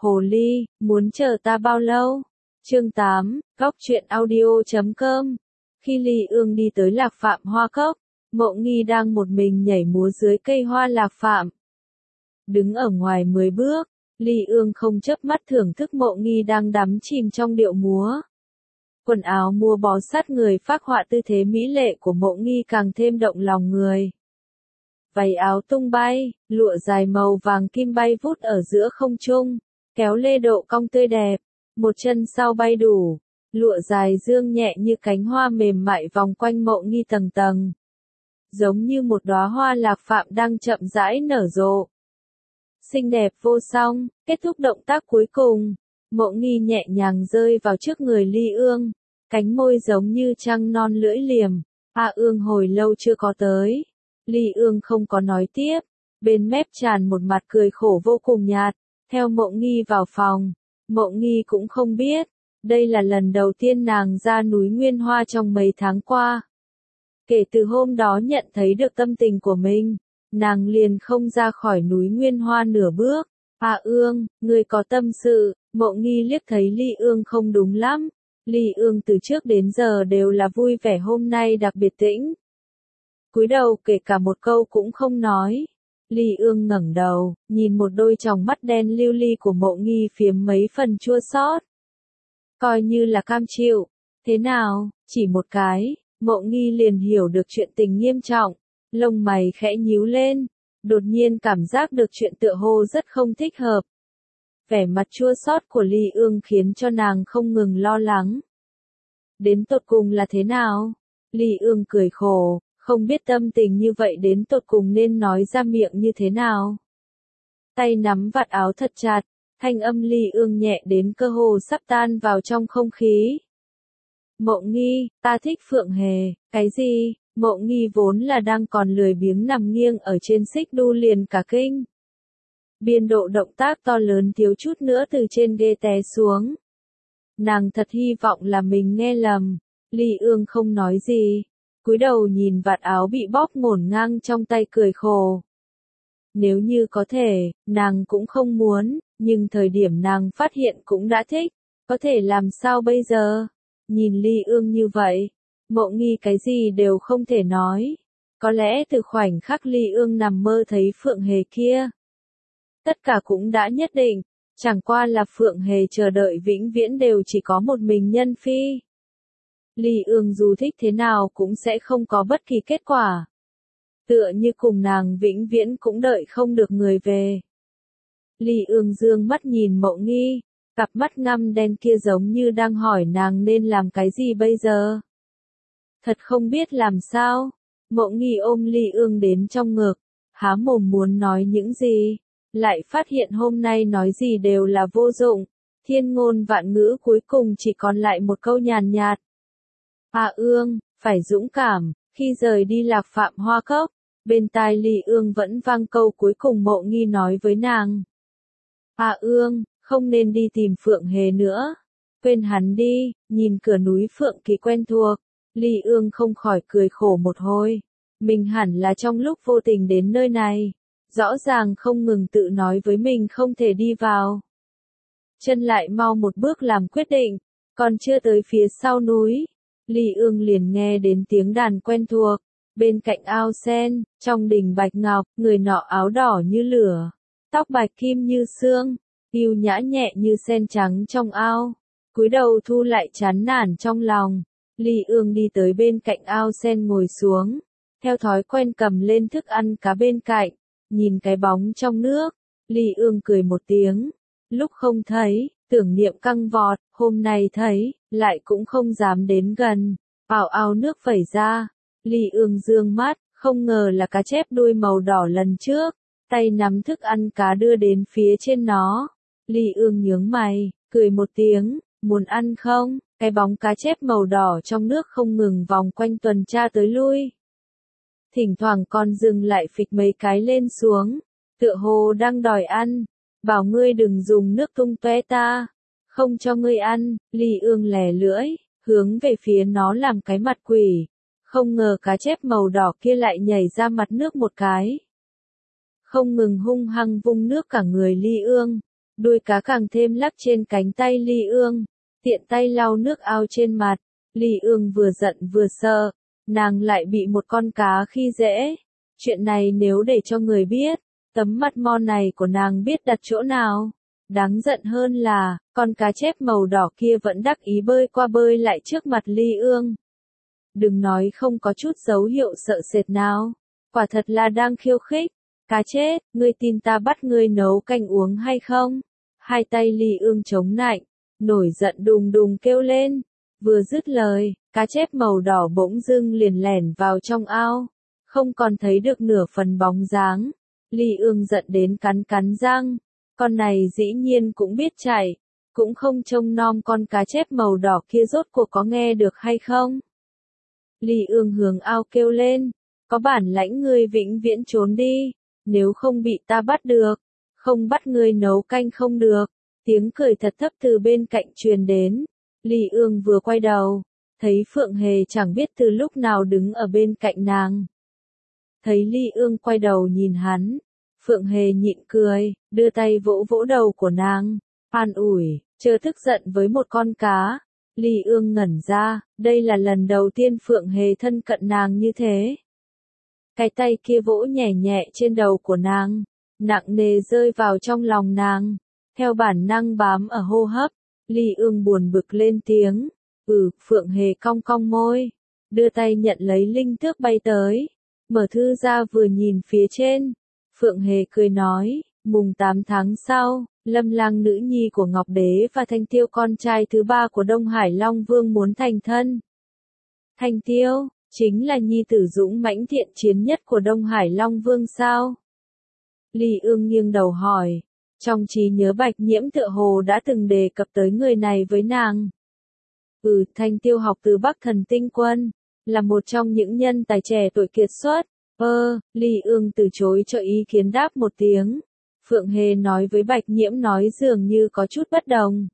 Hồ ly, muốn chờ ta bao lâu? Chương 8, Góc truyện audio.com. Khi Ly Ương đi tới Lạc Phạm Hoa Cốc, Mộ Nghi đang một mình nhảy múa dưới cây hoa lạc phạm. Đứng ở ngoài 10 bước, Ly Ương không chớp mắt thưởng thức Mộ Nghi đang đắm chìm trong điệu múa. Quần áo mua bó sát người phác họa tư thế mỹ lệ của Mộ Nghi càng thêm động lòng người. Váy áo tung bay, lụa dài màu vàng kim bay vút ở giữa không trung, kéo lê độ cong tươi đẹp, một chân sau bay đủ, lụa dài dương nhẹ như cánh hoa mềm mại vòng quanh Mộ Nghi tầng tầng. Giống như một đóa hoa lạc phạm đang chậm rãi nở rộ. Xinh đẹp vô song, kết thúc động tác cuối cùng, Mộ Nghi nhẹ nhàng rơi vào trước người Ly Ương, cánh môi giống như trăng non lưỡi liềm, Ương hồi lâu chưa có tới. Ly Ương không có nói tiếp, bên mép tràn một mặt cười khổ vô cùng nhạt, theo Mộ Nghi vào phòng. Mộ Nghi cũng không biết, đây là lần đầu tiên nàng ra núi Nguyên Hoa trong mấy tháng qua. Kể từ hôm đó nhận thấy được tâm tình của mình, nàng liền không ra khỏi núi Nguyên Hoa nửa bước. Ương, ngươi có tâm sự. Mộ Nghi liếc thấy Ly Ương không đúng lắm. Ly Ương từ trước đến giờ đều là vui vẻ, hôm nay đặc biệt tĩnh. Cúi đầu kể cả một câu cũng không nói. Ly Ương ngẩng đầu, nhìn một đôi tròng mắt đen lưu ly của Mộ Nghi phiếm mấy phần chua xót. Coi như là cam chịu. Thế nào, chỉ một cái, Mộ Nghi liền hiểu được chuyện tình nghiêm trọng, lông mày khẽ nhíu lên, đột nhiên cảm giác được chuyện tựa hồ rất không thích hợp. Vẻ mặt chua xót của Ly Ương khiến cho nàng không ngừng lo lắng. Đến tột cùng là thế nào? Ly Ương cười khổ, không biết tâm tình như vậy đến tột cùng nên nói ra miệng như thế nào. Tay nắm vạt áo thật chặt, thanh âm Ly Ương nhẹ đến cơ hồ sắp tan vào trong không khí. Mộ Nghi, ta thích Phượng Hề. Cái gì? Mộ Nghi vốn là đang còn lười biếng nằm nghiêng ở trên xích đu liền cả kinh. Biên độ động tác to lớn thiếu chút nữa từ trên ghế té xuống. Nàng thật hy vọng là mình nghe lầm. Ly Ương không nói gì, cúi đầu nhìn vạt áo bị bóp ngổn ngang trong tay cười khổ. Nếu như có thể, nàng cũng không muốn, nhưng thời điểm nàng phát hiện cũng đã thích, có thể làm sao bây giờ? Nhìn Ly Ương như vậy, Mộ Nghi cái gì đều không thể nói. Có lẽ từ khoảnh khắc Ly Ương nằm mơ thấy Phượng Hề kia, tất cả cũng đã nhất định, chẳng qua là Phượng Hề chờ đợi vĩnh viễn đều chỉ có một mình nhân phi. Ly Ương dù thích thế nào cũng sẽ không có bất kỳ kết quả. Tựa như cùng nàng vĩnh viễn cũng đợi không được người về. Ly Ương dương mắt nhìn Mộ Nghi, cặp mắt ngăm đen kia giống như đang hỏi nàng nên làm cái gì bây giờ. Thật không biết làm sao. Mộ Nghi ôm Ly Ương đến trong ngực, há mồm muốn nói những gì, lại phát hiện hôm nay nói gì đều là vô dụng. Thiên ngôn vạn ngữ cuối cùng chỉ còn lại một câu nhàn nhạt. Ương, phải dũng cảm. Khi rời đi Lạc Phạm Hoa Cốc, bên tai Ly Ương vẫn vang câu cuối cùng Mộ Nghi nói với nàng. Ương, không nên đi tìm Phượng Hề nữa. Quên hắn đi. Nhìn cửa núi Phượng Kỳ quen thuộc, Ly Ương không khỏi cười khổ một hồi. Mình hẳn là trong lúc vô tình đến nơi này, rõ ràng không ngừng tự nói với mình không thể đi vào. Chân lại mau một bước làm quyết định, còn chưa tới phía sau núi, Ly Ương liền nghe đến tiếng đàn quen thuộc. Bên cạnh ao sen, trong đình bạch ngọc, người nọ áo đỏ như lửa, tóc bạch kim như sương, yêu nhã nhẹ như sen trắng trong ao. Cúi đầu thu lại chán nản trong lòng, Ly Ương đi tới bên cạnh ao sen ngồi xuống, theo thói quen cầm lên thức ăn cá bên cạnh, nhìn cái bóng trong nước, Ly Ương cười một tiếng. Lúc không thấy, tưởng niệm căng vọt, hôm nay thấy, lại cũng không dám đến gần. Ào ào nước vẩy ra, Ly Ương dương mắt, không ngờ là cá chép đuôi màu đỏ lần trước, tay nắm thức ăn cá đưa đến phía trên nó. Ly Ương nhướng mày, cười một tiếng, muốn ăn không? Cái bóng cá chép màu đỏ trong nước không ngừng vòng quanh tuần tra tới lui. Thỉnh thoảng còn dừng lại phịch mấy cái lên xuống, tựa hồ đang đòi ăn. Bảo ngươi đừng dùng nước tung tóe ta, không cho ngươi ăn. Ly Ương lè lưỡi, hướng về phía nó làm cái mặt quỷ. Không ngờ cá chép màu đỏ kia lại nhảy ra mặt nước một cái. Không ngừng hung hăng vung nước cả người Ly Ương. Đuôi cá càng thêm lắc trên cánh tay Ly Ương, tiện tay lau nước ao trên mặt. Ly Ương vừa giận vừa sợ, nàng lại bị một con cá khi dễ. Chuyện này nếu để cho người biết, tấm mặt mo này của nàng biết đặt chỗ nào. Đáng giận hơn là, con cá chép màu đỏ kia vẫn đắc ý bơi qua bơi lại trước mặt Ly Ương. Đừng nói không có chút dấu hiệu sợ sệt nào, quả thật là đang khiêu khích. Cá chết, ngươi tin ta bắt ngươi nấu canh uống hay không? Hai tay Ly Ương chống nạnh, nổi giận đùng đùng kêu lên. Vừa dứt lời, cá chép màu đỏ bỗng dưng liền lẻn vào trong ao, không còn thấy được nửa phần bóng dáng. Ly Ương giận đến cắn cắn răng, con này dĩ nhiên cũng biết chạy, cũng không trông nom con cá chép màu đỏ kia rốt cuộc có nghe được hay không. Ly Ương hướng ao kêu lên, có bản lãnh ngươi vĩnh viễn trốn đi, nếu không bị ta bắt được, không bắt ngươi nấu canh không được. Tiếng cười thật thấp từ bên cạnh truyền đến. Ly Ương vừa quay đầu, thấy Phượng Hề chẳng biết từ lúc nào đứng ở bên cạnh nàng. Thấy Ly Ương quay đầu nhìn hắn, Phượng Hề nhịn cười, đưa tay vỗ vỗ đầu của nàng, an ủi, chớ tức giận với một con cá. Ly Ương ngẩn ra, đây là lần đầu tiên Phượng Hề thân cận nàng như thế. Cái tay kia vỗ nhẹ nhẹ trên đầu của nàng, nặng nề rơi vào trong lòng nàng, theo bản năng bám ở hô hấp. Ly Ương buồn bực lên tiếng, Phượng Hề cong cong môi, đưa tay nhận lấy linh tước bay tới, mở thư ra vừa nhìn phía trên. Phượng Hề cười nói, mùng 8 tháng sau, Lâm Lang nữ nhi của Ngọc Đế và Thanh Tiêu con trai thứ ba của Đông Hải Long Vương muốn thành thân. Thanh Tiêu, chính là nhi tử dũng mãnh thiện chiến nhất của Đông Hải Long Vương sao? Ly Ương nghiêng đầu hỏi, trong trí nhớ Bạch Nhiễm tựa hồ đã từng đề cập tới người này với nàng. Thanh Tiêu học từ Bắc Thần Tinh Quân, là một trong những nhân tài trẻ tuổi kiệt xuất. Ly Ương từ chối cho ý kiến đáp một tiếng. Phượng Hề nói với Bạch Nhiễm nói dường như có chút bất đồng.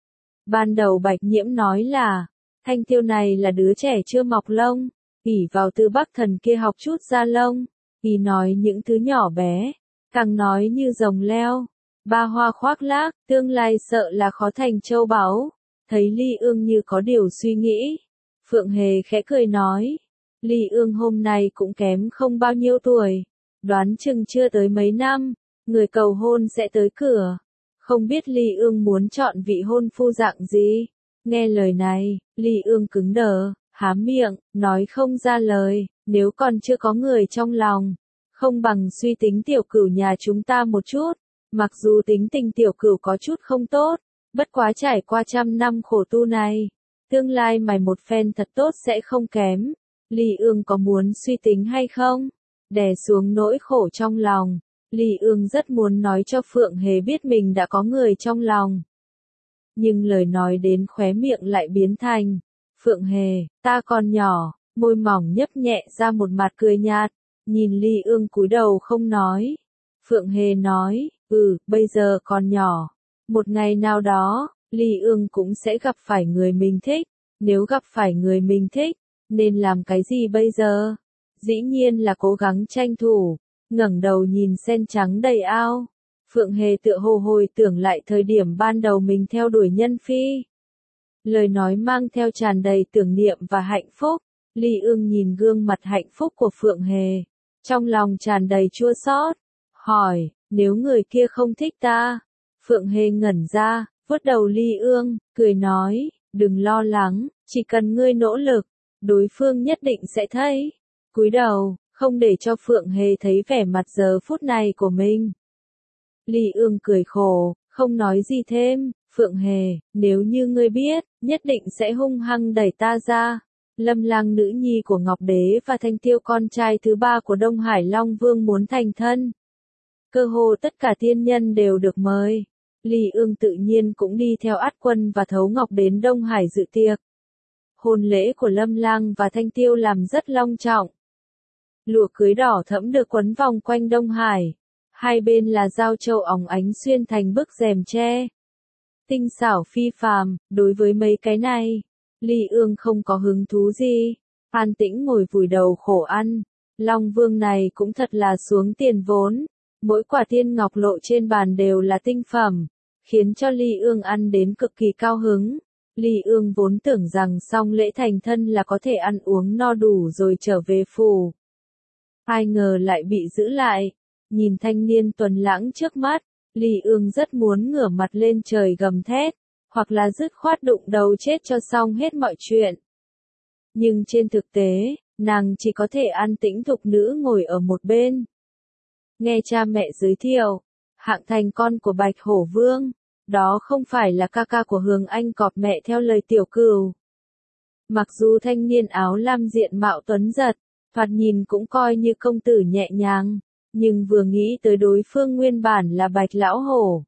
Ban đầu Bạch Nhiễm nói là, Thanh Tiêu này là đứa trẻ chưa mọc lông, ỷ vào từ Bắc Thần kia học chút ra lông, vì nói những thứ nhỏ bé, càng nói như rồng leo, ba hoa khoác lác, tương lai sợ là khó thành châu báu. Thấy Ly Ương như có điều suy nghĩ, Phượng Hề khẽ cười nói, Ly Ương hôm nay cũng kém không bao nhiêu tuổi, đoán chừng chưa tới mấy năm, người cầu hôn sẽ tới cửa. Không biết Ly Ương muốn chọn vị hôn phu dạng gì? Nghe lời này, Ly Ương cứng đờ, há miệng, nói không ra lời. Nếu còn chưa có người trong lòng, không bằng suy tính tiểu cửu nhà chúng ta một chút. Mặc dù tính tình tiểu cửu có chút không tốt, bất quá trải qua 100 năm khổ tu này, tương lai mày một phen thật tốt sẽ không kém. Ly Ương có muốn suy tính hay không? Đè xuống nỗi khổ trong lòng, Ly Ương rất muốn nói cho Phượng Hề biết mình đã có người trong lòng. Nhưng lời nói đến khóe miệng lại biến thành, Phượng Hề, ta còn nhỏ, môi mỏng nhấp nhẹ ra một mặt cười nhạt, nhìn Ly Ương cúi đầu không nói. Phượng Hề nói, bây giờ còn nhỏ, một ngày nào đó, Ly Ương cũng sẽ gặp phải người mình thích, nếu gặp phải người mình thích, nên làm cái gì bây giờ? Dĩ nhiên là cố gắng tranh thủ. Ngẩng đầu nhìn sen trắng đầy ao, Phượng Hề tựa hồ hồi tưởng lại thời điểm ban đầu mình theo đuổi Nhân Phi. Lời nói mang theo tràn đầy tưởng niệm và hạnh phúc. Ly Ương nhìn gương mặt hạnh phúc của Phượng Hề, trong lòng tràn đầy chua xót, hỏi, nếu người kia không thích ta? Phượng Hề ngẩn ra, vuốt đầu Ly Ương, cười nói, đừng lo lắng, chỉ cần ngươi nỗ lực, đối phương nhất định sẽ thấy. Cúi đầu, không để cho Phượng Hề thấy vẻ mặt giờ phút này của mình. Ly Ương cười khổ, không nói gì thêm. Phượng Hề, nếu như ngươi biết, nhất định sẽ hung hăng đẩy ta ra. Lâm Lang nữ nhi của Ngọc Đế và Thanh Tiêu con trai thứ ba của Đông Hải Long Vương muốn thành thân. Cơ hồ tất cả tiên nhân đều được mời. Ly Ương tự nhiên cũng đi theo Át Quân và Thấu Ngọc đến Đông Hải dự tiệc. Hôn lễ của Lâm Lang và Thanh Tiêu làm rất long trọng. Lụa cưới đỏ thẫm được quấn vòng quanh Đông Hải. Hai bên là giao châu óng ánh xuyên thành bức rèm tre. Tinh xảo phi phàm, đối với mấy cái này, Ly Ương không có hứng thú gì. An tĩnh ngồi vùi đầu khổ ăn. Long Vương này cũng thật là xuống tiền vốn. Mỗi quả tiên ngọc lộ trên bàn đều là tinh phẩm. khiến cho Ly Ương ăn đến cực kỳ cao hứng. Ly Ương vốn tưởng rằng xong lễ thành thân là có thể ăn uống no đủ rồi trở về phủ. Ai ngờ lại bị giữ lại. Nhìn thanh niên tuấn lãng trước mắt, Ly Ương rất muốn ngửa mặt lên trời gầm thét, hoặc là dứt khoát đụng đầu chết cho xong hết mọi chuyện. Nhưng trên thực tế, nàng chỉ có thể an tĩnh thục nữ ngồi ở một bên. Nghe cha mẹ giới thiệu, Hạng Thành con của Bạch Hổ Vương, đó không phải là ca ca của Hường Anh Cọp mẹ theo lời Tiểu Cửu. Mặc dù thanh niên áo lam diện mạo tuấn giật, thoạt nhìn cũng coi như công tử nhẹ nhàng, nhưng vừa nghĩ tới đối phương nguyên bản là Bạch Lão Hổ,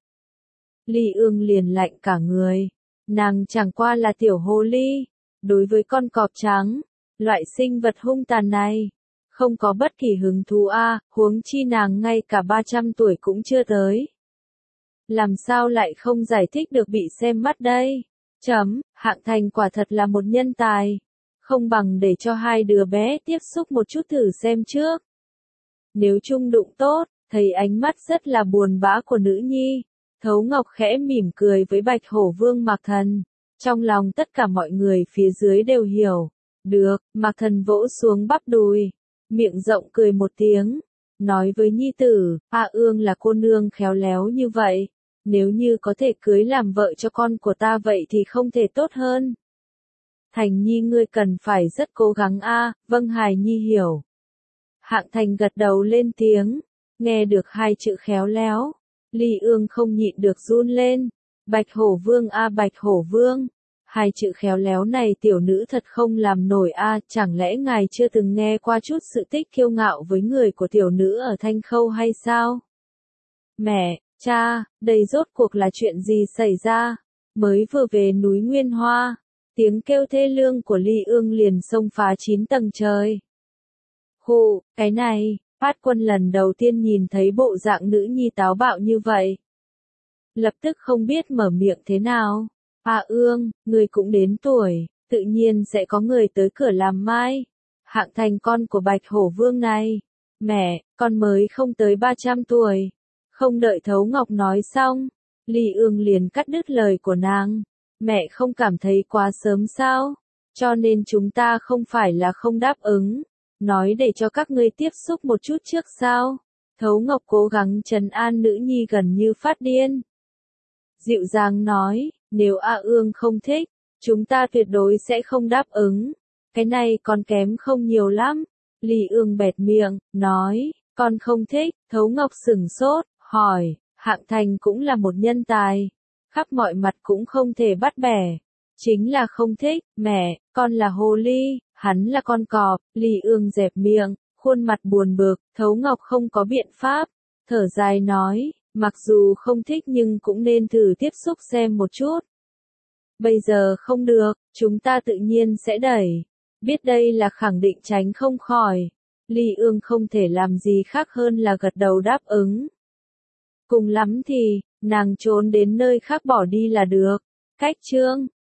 Ly Ương liền lạnh cả người. Nàng chẳng qua là tiểu hồ ly, đối với con cọp trắng, loại sinh vật hung tàn này, không có bất kỳ hứng thú huống chi nàng ngay cả 300 tuổi cũng chưa tới. Làm sao lại không giải thích được bị xem mắt đây? Hạng Thành quả thật là một nhân tài. Không bằng để cho hai đứa bé tiếp xúc một chút thử xem trước. Nếu chung đụng tốt, thấy ánh mắt rất là buồn bã của nữ nhi, Thấu Ngọc khẽ mỉm cười với Bạch Hổ Vương Mạc Thần. Trong lòng tất cả mọi người phía dưới đều hiểu. Được, Mạc Thần vỗ xuống bắp đùi, miệng rộng cười một tiếng, nói với nhi tử, Ương là cô nương khéo léo như vậy, nếu như có thể cưới làm vợ cho con của ta vậy thì không thể tốt hơn. Thành Nhi ngươi cần phải rất cố gắng vâng Hài Nhi hiểu. Hạng Thành gật đầu lên tiếng, nghe được hai chữ khéo léo, Ly Ương không nhịn được run lên. Bạch Hổ Vương Bạch Hổ Vương, hai chữ khéo léo này tiểu nữ thật không làm nổi chẳng lẽ ngài chưa từng nghe qua chút sự tích kiêu ngạo với người của tiểu nữ ở Thanh Khâu hay sao? Mẹ, cha, đây rốt cuộc là chuyện gì xảy ra? Mới vừa về núi Nguyên Hoa, tiếng kêu thê lương của Ly Ương liền xông phá 9 tầng trời. Hù, cái này, Phát Quân lần đầu tiên nhìn thấy bộ dạng nữ nhi táo bạo như vậy. Lập tức không biết mở miệng thế nào. Ương, người cũng đến tuổi, tự nhiên sẽ có người tới cửa làm mai. Hạng Thành con của Bạch Hổ Vương này. Mẹ, con mới không tới 300 tuổi. Không đợi Thấu Ngọc nói xong, Ly Ương liền cắt đứt lời của nàng. Mẹ không cảm thấy quá sớm sao? Cho nên chúng ta không phải là không đáp ứng. Nói để cho các ngươi tiếp xúc một chút trước sao? Thấu Ngọc cố gắng trấn an nữ nhi gần như phát điên. Dịu dàng nói, nếu Ương không thích, chúng ta tuyệt đối sẽ không đáp ứng. Cái này còn kém không nhiều lắm. Ly Ương bẹt miệng, nói, con không thích. Thấu Ngọc sửng sốt, hỏi, Hạng Thành cũng là một nhân tài, khắp mọi mặt cũng không thể bắt bẻ. Chính là không thích. Mẹ, con là hồ ly, hắn là con cọp. Ly Ương dẹp miệng, khuôn mặt buồn bực. Thấu Ngọc không có biện pháp, thở dài nói, mặc dù không thích nhưng cũng nên thử tiếp xúc xem một chút. Bây giờ không được, chúng ta tự nhiên sẽ đẩy. Biết đây là khẳng định tránh không khỏi. Ly Ương không thể làm gì khác hơn là gật đầu đáp ứng. Cùng lắm thì, nàng trốn đến nơi khác bỏ đi là được. Cách chương